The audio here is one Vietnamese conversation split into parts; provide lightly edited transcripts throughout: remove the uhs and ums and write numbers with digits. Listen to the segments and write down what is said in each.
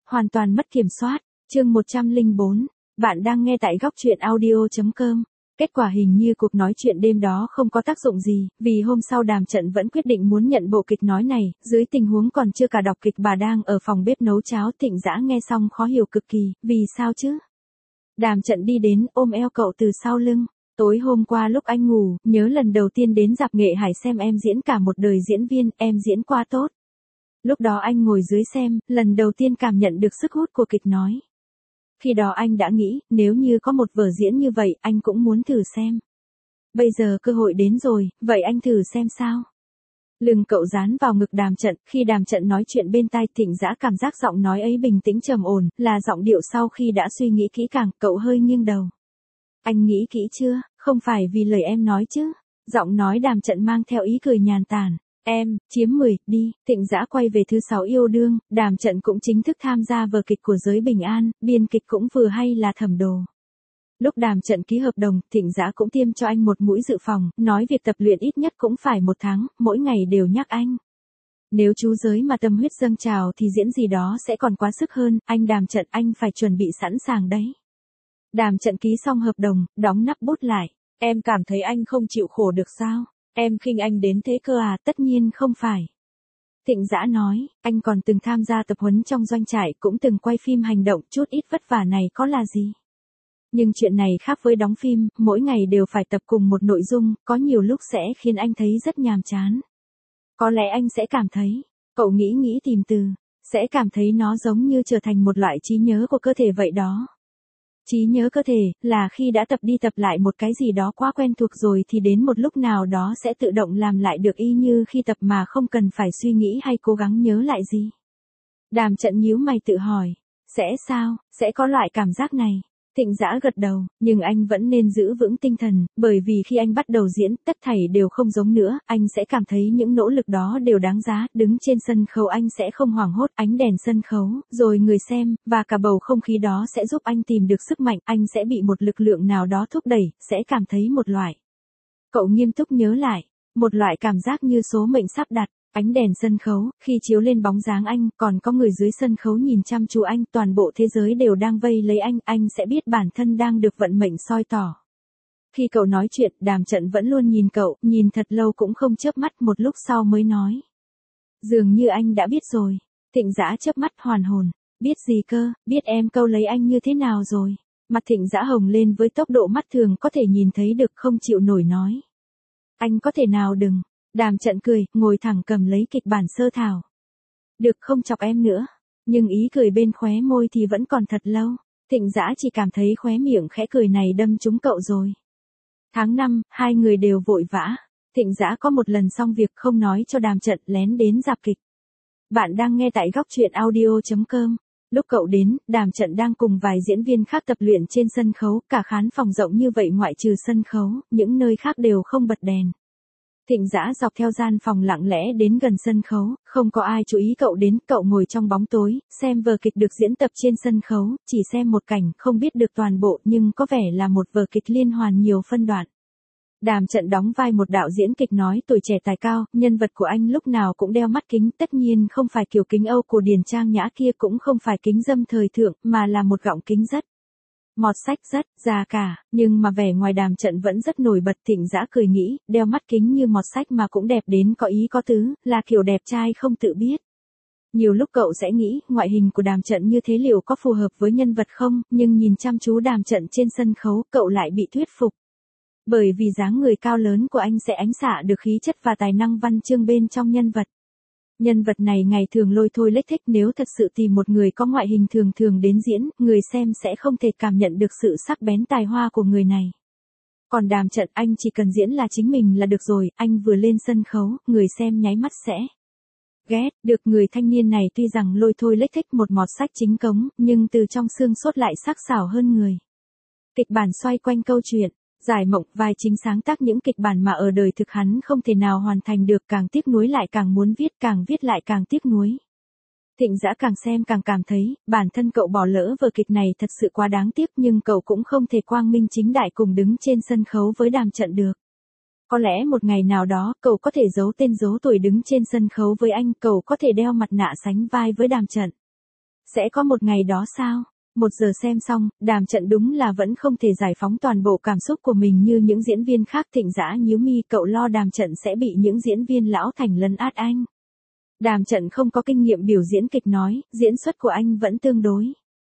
Hoàn toàn mất kiểm soát. Chương 104. Bạn đang nghe tại góc truyện audio.com. Kết quả hình như cuộc nói chuyện đêm đó không có tác dụng gì, vì hôm sau Đàm Trận vẫn quyết định muốn nhận bộ kịch nói này, dưới tình huống còn chưa cả đọc kịch bà đang ở phòng bếp nấu cháo. Thịnh Dã nghe xong khó hiểu cực kỳ, vì sao chứ? Đàm Trận đi đến, ôm eo cậu từ sau lưng. Tối hôm qua lúc anh ngủ, nhớ lần đầu tiên đến rạp nghệ Hải xem em diễn cả một đời diễn viên, em diễn quá tốt. Lúc đó anh ngồi dưới xem, lần đầu tiên cảm nhận được sức hút của kịch nói. Khi đó anh đã nghĩ, nếu như có một vở diễn như vậy, anh cũng muốn thử xem. Bây giờ cơ hội đến rồi, vậy anh thử xem sao. Lưng cậu dán vào ngực Đàm Trận, khi Đàm Trận nói chuyện bên tai Thịnh Dã cảm giác giọng nói ấy bình tĩnh trầm ổn, là giọng điệu sau khi đã suy nghĩ kỹ càng, cậu hơi nghiêng đầu. Anh nghĩ kỹ chưa, không phải vì lời em nói chứ. Giọng nói Đàm Trận mang theo ý cười nhàn tản. Em, chiếm 10, đi. Thịnh Dã quay về thứ 6 yêu đương, Đàm Trận cũng chính thức tham gia vở kịch của Giới Bình An, biên kịch cũng vừa hay là Thẩm Đồ. Lúc Đàm Trận ký hợp đồng, Thịnh Dã cũng tiêm cho anh một mũi dự phòng, nói việc tập luyện ít nhất cũng phải 1 tháng, mỗi ngày đều nhắc anh. Nếu chú Giới mà tâm huyết dâng trào thì diễn gì đó sẽ còn quá sức hơn, anh Đàm Trận anh phải chuẩn bị sẵn sàng đấy. Đàm Trận ký xong hợp đồng, đóng nắp bút lại. Em cảm thấy anh không chịu khổ được sao? Em khinh anh đến thế cơ à? Tất nhiên không phải. Thịnh Dã nói, anh còn từng tham gia tập huấn trong doanh trại, cũng từng quay phim hành động, chút ít vất vả này có là gì. Nhưng chuyện này khác với đóng phim, mỗi ngày đều phải tập cùng một nội dung, có nhiều lúc sẽ khiến anh thấy rất nhàm chán. Có lẽ anh sẽ cảm thấy, cậu nghĩ tìm từ, sẽ cảm thấy nó giống như trở thành một loại trí nhớ của cơ thể vậy đó. Trí nhớ cơ thể, là khi đã tập đi tập lại một cái gì đó quá quen thuộc rồi thì đến một lúc nào đó sẽ tự động làm lại được y như khi tập mà không cần phải suy nghĩ hay cố gắng nhớ lại gì. Đàm Trận nhíu mày tự hỏi, sẽ sao, sẽ có loại cảm giác này. Thịnh Dã gật đầu, nhưng anh vẫn nên giữ vững tinh thần, bởi vì khi anh bắt đầu diễn, tất thảy đều không giống nữa, anh sẽ cảm thấy những nỗ lực đó đều đáng giá, đứng trên sân khấu anh sẽ không hoảng hốt, ánh đèn sân khấu, rồi người xem, và cả bầu không khí đó sẽ giúp anh tìm được sức mạnh, anh sẽ bị một lực lượng nào đó thúc đẩy, sẽ cảm thấy một loại. Cậu nghiêm túc nhớ lại, một loại cảm giác như số mệnh sắp đặt. Ánh đèn sân khấu, khi chiếu lên bóng dáng anh, còn có người dưới sân khấu nhìn chăm chú anh, toàn bộ thế giới đều đang vây lấy anh sẽ biết bản thân đang được vận mệnh soi tỏ. Khi cậu nói chuyện, Đàm Trận vẫn luôn nhìn cậu, nhìn thật lâu cũng không chớp mắt, một lúc sau mới nói. Dường như anh đã biết rồi. Thịnh Dã chớp mắt hoàn hồn. Biết gì cơ, biết em câu lấy anh như thế nào rồi. Mặt Thịnh Dã hồng lên với tốc độ mắt thường có thể nhìn thấy được, không chịu nổi nói. Anh có thể nào đừng. Đàm Trận cười, ngồi thẳng cầm lấy kịch bản sơ thảo. Được không chọc em nữa. Nhưng ý cười bên khóe môi thì vẫn còn thật lâu. Thịnh Dã chỉ cảm thấy khóe miệng khẽ cười này đâm trúng cậu rồi. Tháng 5, hai người đều vội vã. Thịnh Dã có một lần xong việc không nói cho Đàm Trận, lén đến rạp kịch. Bạn đang nghe tại góc truyện audio.com. Lúc cậu đến, Đàm Trận đang cùng vài diễn viên khác tập luyện trên sân khấu, cả khán phòng rộng như vậy ngoại trừ sân khấu, những nơi khác đều không bật đèn. Thịnh Dã dọc theo gian phòng lặng lẽ đến gần sân khấu, không có ai chú ý cậu đến, cậu ngồi trong bóng tối, xem vở kịch được diễn tập trên sân khấu, chỉ xem một cảnh, không biết được toàn bộ nhưng có vẻ là một vở kịch liên hoàn nhiều phân đoạn. Đàm Trận đóng vai một đạo diễn kịch nói tuổi trẻ tài cao, nhân vật của anh lúc nào cũng đeo mắt kính, tất nhiên không phải kiểu kính Âu của Điền Trang Nhã kia, cũng không phải kính râm thời thượng, mà là một gọng kính rất mọt sách, rất già cả, nhưng mà vẻ ngoài Đàm Trận vẫn rất nổi bật. Thịnh Dã cười nghĩ, đeo mắt kính như mọt sách mà cũng đẹp đến có ý có tứ, là kiểu đẹp trai không tự biết. Nhiều lúc cậu sẽ nghĩ, ngoại hình của Đàm Trận như thế liệu có phù hợp với nhân vật không, nhưng nhìn chăm chú Đàm Trận trên sân khấu, cậu lại bị thuyết phục. Bởi vì dáng người cao lớn của anh sẽ ánh xạ được khí chất và tài năng văn chương bên trong nhân vật. Nhân vật này ngày thường lôi thôi lếch thếch, nếu thật sự tìm một người có ngoại hình thường thường đến diễn, người xem sẽ không thể cảm nhận được sự sắc bén tài hoa của người này. Còn Đàm Trận, anh chỉ cần diễn là chính mình là được rồi, anh vừa lên sân khấu, người xem nháy mắt sẽ ghét được người thanh niên này, tuy rằng lôi thôi lếch thếch một mọt sách chính cống, nhưng từ trong xương cốt lại sắc sảo hơn người. Kịch bản xoay quanh câu chuyện Giải Mộng, vai chính sáng tác những kịch bản mà ở đời thực hắn không thể nào hoàn thành được, càng tiếc nuối lại càng muốn viết, càng viết lại càng tiếc nuối. Thịnh Dã càng xem càng cảm thấy, bản thân cậu bỏ lỡ vở kịch này thật sự quá đáng tiếc, nhưng cậu cũng không thể quang minh chính đại cùng đứng trên sân khấu với Đàm Trận được. Có lẽ một ngày nào đó, cậu có thể giấu tên giấu tuổi đứng trên sân khấu với anh, cậu có thể đeo mặt nạ sánh vai với Đàm Trận. Sẽ có một ngày đó sao? 1 giờ xem xong, Đàm Trận đúng là vẫn không thể giải phóng toàn bộ cảm xúc của mình như những diễn viên khác. Thịnh Dã nhíu mi, cậu lo Đàm Trận sẽ bị những diễn viên lão thành lấn át anh. Đàm Trận không có kinh nghiệm biểu diễn kịch nói, diễn xuất của anh vẫn tương đối.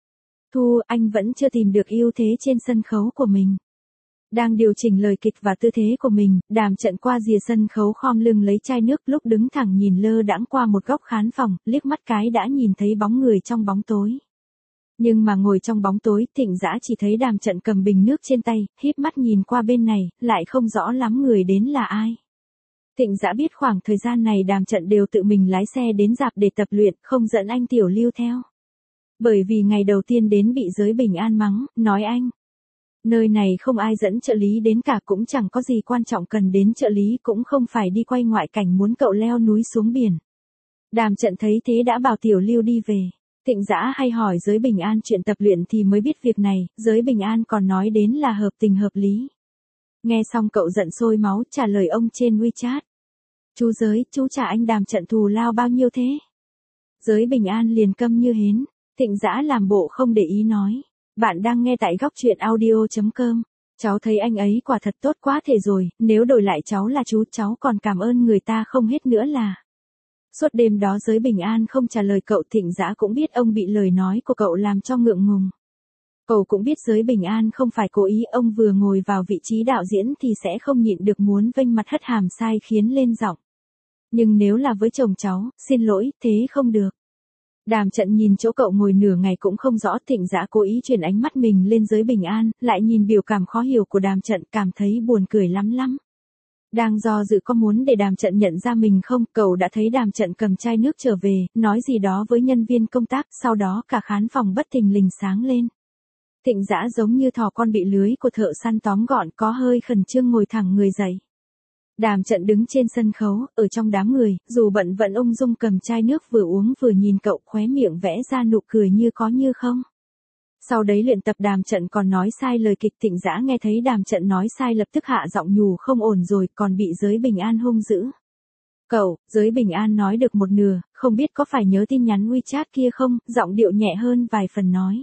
Thu, anh vẫn chưa tìm được ưu thế trên sân khấu của mình. Đang điều chỉnh lời kịch và tư thế của mình, Đàm Trận qua rìa sân khấu khom lưng lấy chai nước, lúc đứng thẳng nhìn lơ đãng qua một góc khán phòng, liếc mắt cái đã nhìn thấy bóng người trong bóng tối. Nhưng mà ngồi trong bóng tối, Thịnh Dã chỉ thấy Đàm Trận cầm bình nước trên tay, híp mắt nhìn qua bên này, lại không rõ lắm người đến là ai. Thịnh Dã biết khoảng thời gian này Đàm Trận đều tự mình lái xe đến rạp để tập luyện, không dẫn anh Tiểu Lưu theo. Bởi vì ngày đầu tiên đến bị giới Bình An mắng, nói anh. Nơi này không ai dẫn trợ lý đến cả, cũng chẳng có gì quan trọng cần đến trợ lý, cũng không phải đi quay ngoại cảnh muốn cậu leo núi xuống biển. Đàm Trận thấy thế đã bảo Tiểu Lưu đi về. Thịnh Dã hay hỏi giới Bình An chuyện tập luyện thì mới biết việc này, giới Bình An còn nói đến là hợp tình hợp lý. Nghe xong cậu giận sôi máu, trả lời ông trên WeChat. Chú Giới, chú trả anh Đàm Trận thù lao bao nhiêu thế? Giới Bình An liền câm như hến. Thịnh Dã làm bộ không để ý nói. Bạn đang nghe tại góc truyện audio.com. Cháu thấy anh ấy quả thật tốt quá thể rồi, nếu đổi lại cháu là chú, cháu còn cảm ơn người ta không hết nữa là. Suốt đêm đó giới Bình An không trả lời cậu. Thịnh Dã cũng biết ông bị lời nói của cậu làm cho ngượng ngùng. Cậu cũng biết giới Bình An không phải cố ý, ông vừa ngồi vào vị trí đạo diễn thì sẽ không nhịn được muốn vênh mặt hất hàm sai khiến lên giọng. Nhưng nếu là với chồng cháu, xin lỗi, thế không được. Đàm Trận nhìn chỗ cậu ngồi nửa ngày cũng không rõ. Thịnh Dã cố ý chuyển ánh mắt mình lên giới Bình An, lại nhìn biểu cảm khó hiểu của Đàm Trận, cảm thấy buồn cười lắm lắm. Đang do dự có muốn để Đàm Trận nhận ra mình không, cậu đã thấy Đàm Trận cầm chai nước trở về, nói gì đó với nhân viên công tác, sau đó cả khán phòng bất thình lình sáng lên. Thịnh Dã giống như thỏ con bị lưới của thợ săn tóm gọn, có hơi khẩn trương ngồi thẳng người dậy. Đàm Trận đứng trên sân khấu, ở trong đám người, dù bận vẫn ung dung cầm chai nước vừa uống vừa nhìn cậu, khóe miệng vẽ ra nụ cười như có như không. Sau đấy luyện tập Đàm Trận còn nói sai lời kịch. Thịnh Dã nghe thấy Đàm Trận nói sai lập tức hạ giọng nhủ không ổn rồi, còn bị giới Bình An hung dữ. Cậu, giới Bình An nói được một nửa, không biết có phải nhớ tin nhắn WeChat kia không, giọng điệu nhẹ hơn vài phần nói.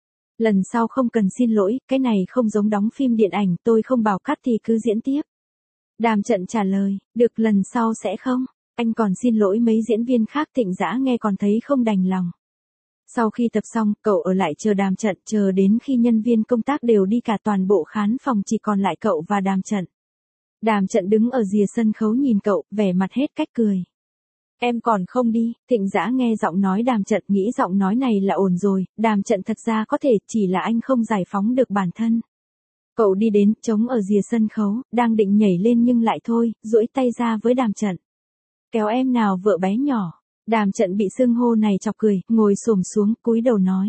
Lần sau không cần xin lỗi, cái này không giống đóng phim điện ảnh, tôi không bảo cắt thì cứ diễn tiếp. Đàm Trận trả lời, được lần sau sẽ không, anh còn xin lỗi mấy diễn viên khác. Thịnh Dã nghe còn thấy không đành lòng. Sau khi tập xong, cậu ở lại chờ Đàm Trận, chờ đến khi nhân viên công tác đều đi cả toàn bộ khán phòng chỉ còn lại cậu và Đàm Trận. Đàm Trận đứng ở rìa sân khấu nhìn cậu, vẻ mặt hết cách cười. Em còn không đi. Thịnh Dã nghe giọng nói Đàm Trận nghĩ giọng nói này là ổn rồi, Đàm Trận thật ra có thể, chỉ là anh không giải phóng được bản thân. Cậu đi đến, chống ở rìa sân khấu, đang định nhảy lên nhưng lại thôi, duỗi tay ra với Đàm Trận. Kéo em nào vợ bé nhỏ. Đàm Trận bị xưng hô này chọc cười, ngồi xổm xuống, cúi đầu nói.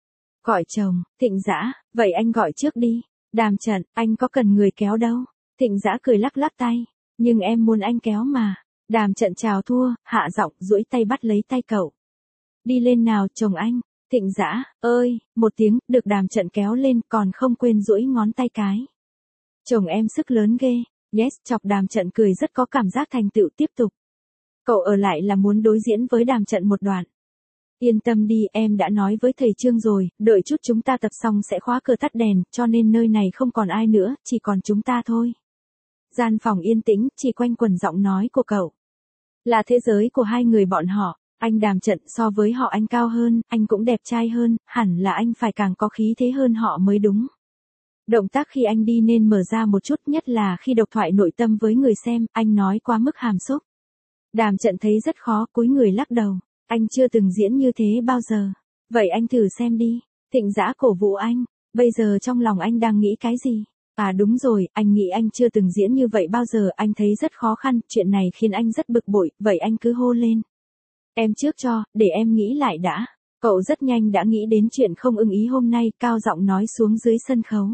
Gọi chồng. Thịnh Dã, vậy anh gọi trước đi. Đàm Trận, anh có cần người kéo đâu. Thịnh Dã cười lắc lắc tay. Nhưng em muốn anh kéo mà. Đàm Trận chào thua, hạ giọng, duỗi tay bắt lấy tay cậu. Đi lên nào chồng anh. Thịnh Dã, ơi, một tiếng, được Đàm Trận kéo lên, còn không quên duỗi ngón tay cái. Chồng em sức lớn ghê. Yes, chọc Đàm Trận cười rất có cảm giác thành tựu. Tiếp tục. Cậu ở lại là muốn đối diễn với Đàm Trận một đoạn. Yên tâm đi, em đã nói với thầy Trương rồi, đợi chút chúng ta tập xong sẽ khóa cửa tắt đèn, cho nên nơi này không còn ai nữa, chỉ còn chúng ta thôi. Gian phòng yên tĩnh, chỉ quanh quẩn giọng nói của cậu. Là thế giới của hai người bọn họ. Anh Đàm Trận so với họ anh cao hơn, anh cũng đẹp trai hơn, hẳn là anh phải càng có khí thế hơn họ mới đúng. Động tác khi anh đi nên mở ra một chút, nhất là khi độc thoại nội tâm với người xem, anh nói quá mức hàm xúc. Đàm Trận thấy rất khó, cúi người lắc đầu. Anh chưa từng diễn như thế bao giờ. Vậy anh thử xem đi. Thịnh Dã cổ vũ anh. Bây giờ trong lòng anh đang nghĩ cái gì? À đúng rồi, anh nghĩ anh chưa từng diễn như vậy bao giờ, anh thấy rất khó khăn, chuyện này khiến anh rất bực bội, vậy anh cứ hô lên. Em trước cho, để em nghĩ lại đã. Cậu rất nhanh đã nghĩ đến chuyện không ưng ý hôm nay, cao giọng nói xuống dưới sân khấu.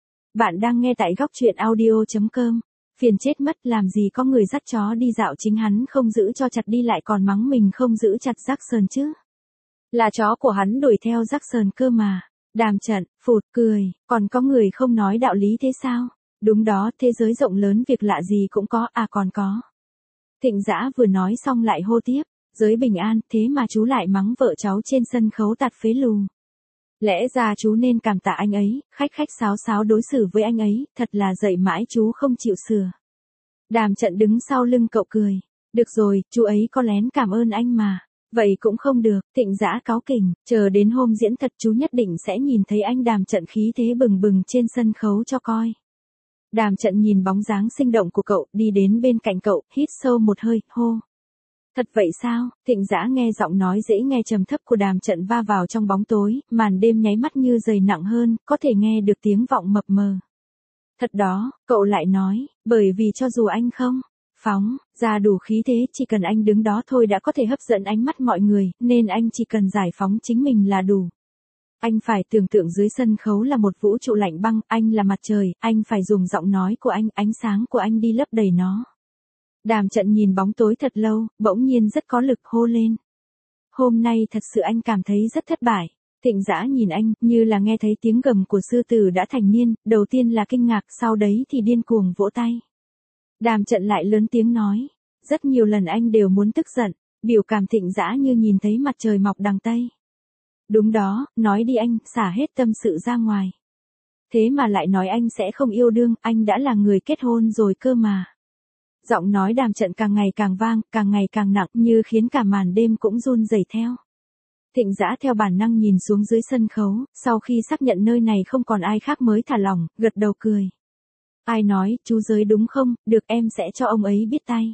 Bạn đang nghe tại góc truyện audio.com. Phiền chết mất, làm gì có người dắt chó đi dạo chính hắn không giữ cho chặt đi lại còn mắng mình không giữ chặt Jackson chứ. Là chó của hắn đuổi theo Jackson cơ mà. Đàm Trận, phụt, cười, còn có người không nói đạo lý thế sao? Đúng đó, thế giới rộng lớn việc lạ gì cũng có, à còn có. Thịnh Dã vừa nói xong lại hô tiếp. Giới bình an, thế mà chú lại mắng vợ cháu trên sân khấu tạt phế lù. Lẽ ra chú nên cảm tạ anh ấy, khách khách sáo sáo đối xử với anh ấy, thật là dạy mãi chú không chịu sửa. Đàm Trận đứng sau lưng cậu cười. Được rồi, chú ấy có lén cảm ơn anh mà. Vậy cũng không được, Thịnh Dã cáu kỉnh, chờ đến hôm diễn thật chú nhất định sẽ nhìn thấy anh Đàm Trận khí thế bừng bừng trên sân khấu cho coi. Đàm Trận nhìn bóng dáng sinh động của cậu, đi đến bên cạnh cậu, hít sâu một hơi, hô. Thật vậy sao? Thịnh Dã nghe giọng nói dễ nghe trầm thấp của Đàm Trận va vào trong bóng tối, màn đêm nháy mắt như dày nặng hơn, có thể nghe được tiếng vọng mập mờ. Thật đó, cậu lại nói, bởi vì cho dù anh không phóng ra đủ khí thế, chỉ cần anh đứng đó thôi đã có thể hấp dẫn ánh mắt mọi người, nên anh chỉ cần giải phóng chính mình là đủ. Anh phải tưởng tượng dưới sân khấu là một vũ trụ lạnh băng, anh là mặt trời, anh phải dùng giọng nói của anh, ánh sáng của anh đi lấp đầy nó. Đàm Trận nhìn bóng tối thật lâu, bỗng nhiên rất có lực hô lên. Hôm nay thật sự anh cảm thấy rất thất bại. Thịnh Dã nhìn anh, như là nghe thấy tiếng gầm của sư tử đã thành niên, đầu tiên là kinh ngạc, sau đấy thì điên cuồng vỗ tay. Đàm Trận lại lớn tiếng nói, rất nhiều lần anh đều muốn tức giận, biểu cảm Thịnh Dã như nhìn thấy mặt trời mọc đằng Tây. Đúng đó, nói đi anh, xả hết tâm sự ra ngoài. Thế mà lại nói anh sẽ không yêu đương, anh đã là người kết hôn rồi cơ mà. Giọng nói Đàm Trận càng ngày càng vang, càng ngày càng nặng, như khiến cả màn đêm cũng run rẩy theo. Thịnh Dã theo bản năng nhìn xuống dưới sân khấu, sau khi xác nhận nơi này không còn ai khác mới thả lỏng, gật đầu cười. Ai nói, chú Giới đúng không, được em sẽ cho ông ấy biết tay.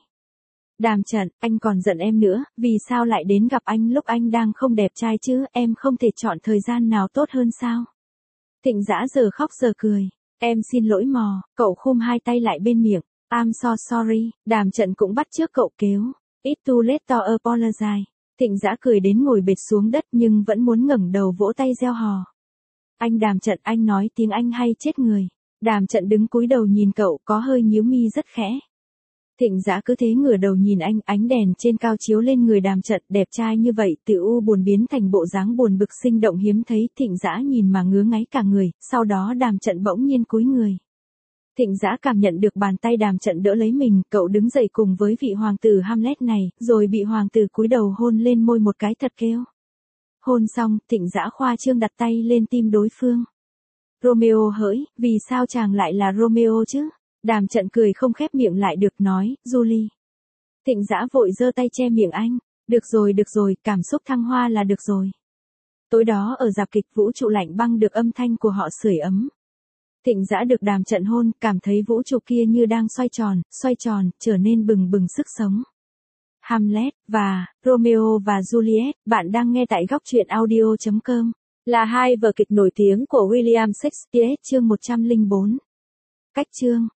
Đàm Trận, anh còn giận em nữa, vì sao lại đến gặp anh lúc anh đang không đẹp trai chứ, em không thể chọn thời gian nào tốt hơn sao? Thịnh Dã giờ khóc giờ cười, em xin lỗi mò, cậu khum hai tay lại bên miệng, I'm so sorry, Đàm Trận cũng bắt chước cậu kêu, it's too late to apologize. Thịnh Dã cười đến ngồi bệt xuống đất nhưng vẫn muốn ngẩng đầu vỗ tay reo hò. Anh Đàm Trận, anh nói tiếng Anh hay chết người. Đàm Trận đứng cúi đầu nhìn cậu, có hơi nhíu mi rất khẽ. Thịnh Dã cứ thế ngửa đầu nhìn anh, ánh đèn trên cao chiếu lên người Đàm Trận, đẹp trai như vậy, từ u buồn biến thành bộ dáng buồn bực sinh động hiếm thấy. Thịnh Dã nhìn mà ngứa ngáy cả người, sau đó Đàm Trận bỗng nhiên cúi người. Thịnh Dã cảm nhận được bàn tay Đàm Trận đỡ lấy mình, cậu đứng dậy cùng với vị hoàng tử Hamlet này, rồi bị hoàng tử cúi đầu hôn lên môi một cái thật kêu. Hôn xong, Thịnh Dã khoa trương đặt tay lên tim đối phương. Romeo hỡi, vì sao chàng lại là Romeo chứ? Đàm Trận cười không khép miệng lại được nói, Julie. Thịnh Dã vội giơ tay che miệng anh. Được rồi, cảm xúc thăng hoa là được rồi. Tối đó ở rạp kịch vũ trụ lạnh băng được âm thanh của họ sưởi ấm. Thịnh Dã được Đàm Trận hôn, cảm thấy vũ trụ kia như đang xoay tròn, trở nên bừng bừng sức sống. Hamlet và Romeo và Juliet, bạn đang nghe tại góc truyện audio.com, là hai vở kịch nổi tiếng của William Shakespeare, chương 104. Cách chương